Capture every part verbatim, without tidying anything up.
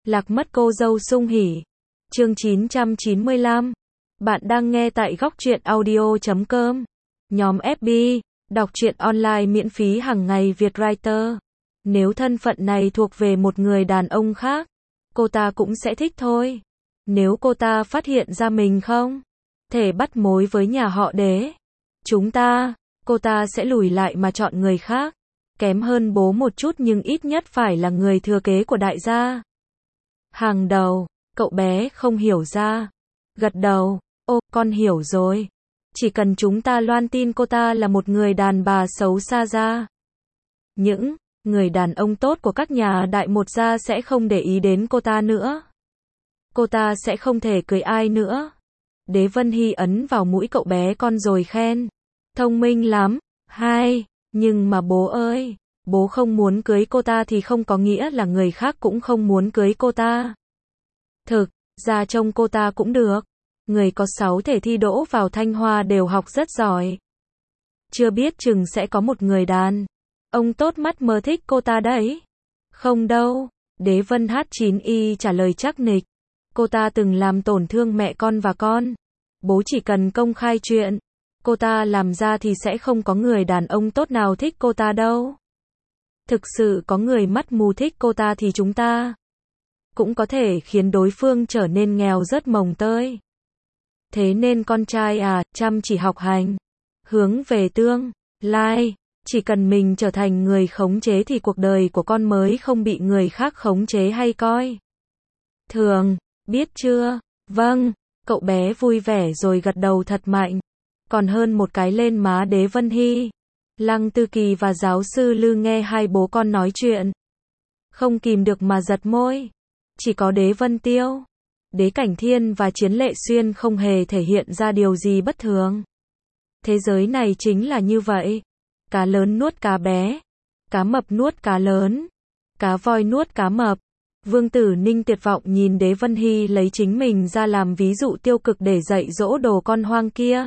Lạc mất cô dâu sung hỉ. Chương chín trăm chín mươi lăm. Bạn đang nghe tại góc truyện audio chấm com. Nhóm ép bê, đọc truyện online miễn phí hàng ngày Việt Writer. Nếu thân phận này thuộc về một người đàn ông khác, cô ta cũng sẽ thích thôi. Nếu cô ta phát hiện ra mình không thể bắt mối với nhà họ Đế, chúng ta, cô ta sẽ lùi lại mà chọn người khác. Kém hơn bố một chút nhưng ít nhất phải là người thừa kế của đại gia. Hàng đầu, cậu bé không hiểu ra. Gật đầu, ô, con hiểu rồi. Chỉ cần chúng ta loan tin cô ta là một người đàn bà xấu xa ra, những người đàn ông tốt của các nhà đại một gia sẽ không để ý đến cô ta nữa. Cô ta sẽ không thể cưới ai nữa. Đế Vân Hy ấn vào mũi cậu bé con rồi khen. Thông minh lắm, hai, nhưng mà bố ơi, bố không muốn cưới cô ta thì không có nghĩa là người khác cũng không muốn cưới cô ta. Thực ra trông cô ta cũng được. Người có sáu thể thi đỗ vào Thanh Hoa đều học rất giỏi. Chưa biết chừng sẽ có một người đàn ông tốt mắt mơ thích cô ta đấy. Không đâu, Đế Vân hát chín y trả lời chắc nịch. Cô ta từng làm tổn thương mẹ con và con. Bố chỉ cần công khai chuyện cô ta làm ra thì sẽ không có người đàn ông tốt nào thích cô ta đâu. Thực sự có người mắt mù thích cô ta thì chúng ta cũng có thể khiến đối phương trở nên nghèo rớt mồng tơi. Thế nên con trai à, chăm chỉ học hành, hướng về tương lai, chỉ cần mình trở thành người khống chế thì cuộc đời của con mới không bị người khác khống chế hay coi thường, biết chưa? Vâng, cậu bé vui vẻ rồi gật đầu thật mạnh, còn hơn một cái lên má Đế Vân Hy. Lăng Tư Kỳ và giáo sư Lư nghe hai bố con nói chuyện, không kìm được mà giật môi. Chỉ có Đế Vân Tiêu, Đế Cảnh Thiên và Chiến Lệ Xuyên không hề thể hiện ra điều gì bất thường. Thế giới này chính là như vậy. Cá lớn nuốt cá bé, cá mập nuốt cá lớn, cá voi nuốt cá mập. Vương Tử Ninh tuyệt vọng nhìn Đế Vân Hy lấy chính mình ra làm ví dụ tiêu cực để dạy dỗ đồ con hoang kia.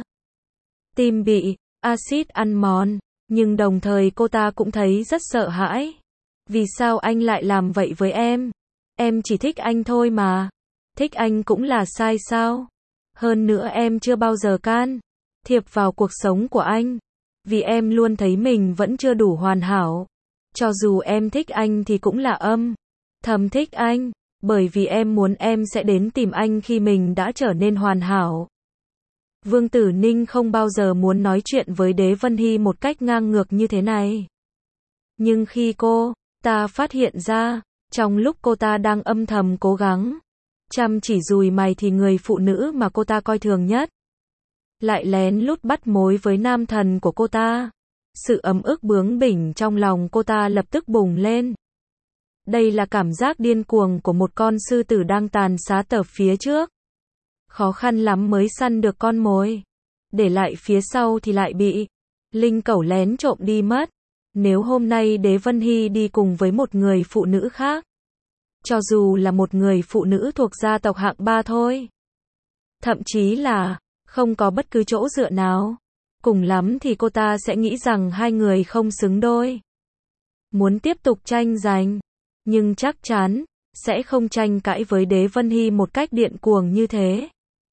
Tim bị axit ăn mòn, nhưng đồng thời cô ta cũng thấy rất sợ hãi. Vì sao anh lại làm vậy với em? Em chỉ thích anh thôi mà. Thích anh cũng là sai sao? Hơn nữa em chưa bao giờ can thiệp vào cuộc sống của anh. Vì em luôn thấy mình vẫn chưa đủ hoàn hảo. Cho dù em thích anh thì cũng là âm thầm thích anh. Bởi vì em muốn em sẽ đến tìm anh khi mình đã trở nên hoàn hảo. Vương Tử Ninh không bao giờ muốn nói chuyện với Đế Vân Hy một cách ngang ngược như thế này. Nhưng khi cô ta phát hiện ra, trong lúc cô ta đang âm thầm cố gắng chăm chỉ dùi mày thì người phụ nữ mà cô ta coi thường nhất lại lén lút bắt mối với nam thần của cô ta. Sự ấm ức bướng bỉnh trong lòng cô ta lập tức bùng lên. Đây là cảm giác điên cuồng của một con sư tử đang tàn sát tở phía trước. Khó khăn lắm mới săn được con mồi. Để lại phía sau thì lại bị linh cẩu lén trộm đi mất. Nếu hôm nay Đế Vân Hy đi cùng với một người phụ nữ khác, cho dù là một người phụ nữ thuộc gia tộc hạng ba thôi, thậm chí là không có bất cứ chỗ dựa nào, cùng lắm thì cô ta sẽ nghĩ rằng hai người không xứng đôi. Muốn tiếp tục tranh giành, nhưng chắc chắn sẽ không tranh cãi với Đế Vân Hy một cách điên cuồng như thế.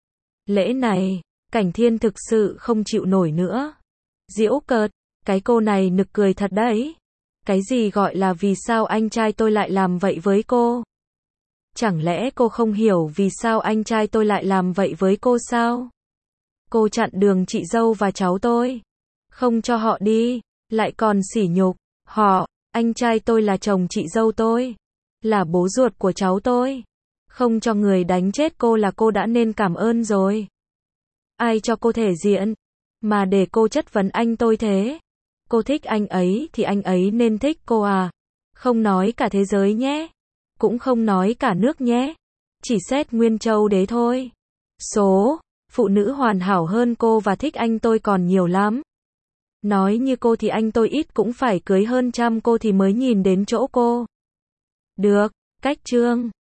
Lễ này, Cảnh Thiên thực sự không chịu nổi nữa. Giễu cợt, cái cô này nực cười thật đấy. Cái gì gọi là vì sao anh trai tôi lại làm vậy với cô? Chẳng lẽ cô không hiểu vì sao anh trai tôi lại làm vậy với cô sao? Cô chặn đường chị dâu và cháu tôi, không cho họ đi, lại còn sỉ nhục họ. Anh trai tôi là chồng chị dâu tôi, là bố ruột của cháu tôi. Không cho người đánh chết cô là cô đã nên cảm ơn rồi. Ai cho cô thể diện mà để cô chất vấn anh tôi thế? Cô thích anh ấy thì anh ấy nên thích cô à? Không nói cả thế giới nhé, cũng không nói cả nước nhé, chỉ xét Nguyên Châu Đế thôi. Số phụ nữ hoàn hảo hơn cô và thích anh tôi còn nhiều lắm. Nói như cô thì anh tôi ít cũng phải cưới hơn trăm cô thì mới nhìn đến chỗ cô. Được, cách chương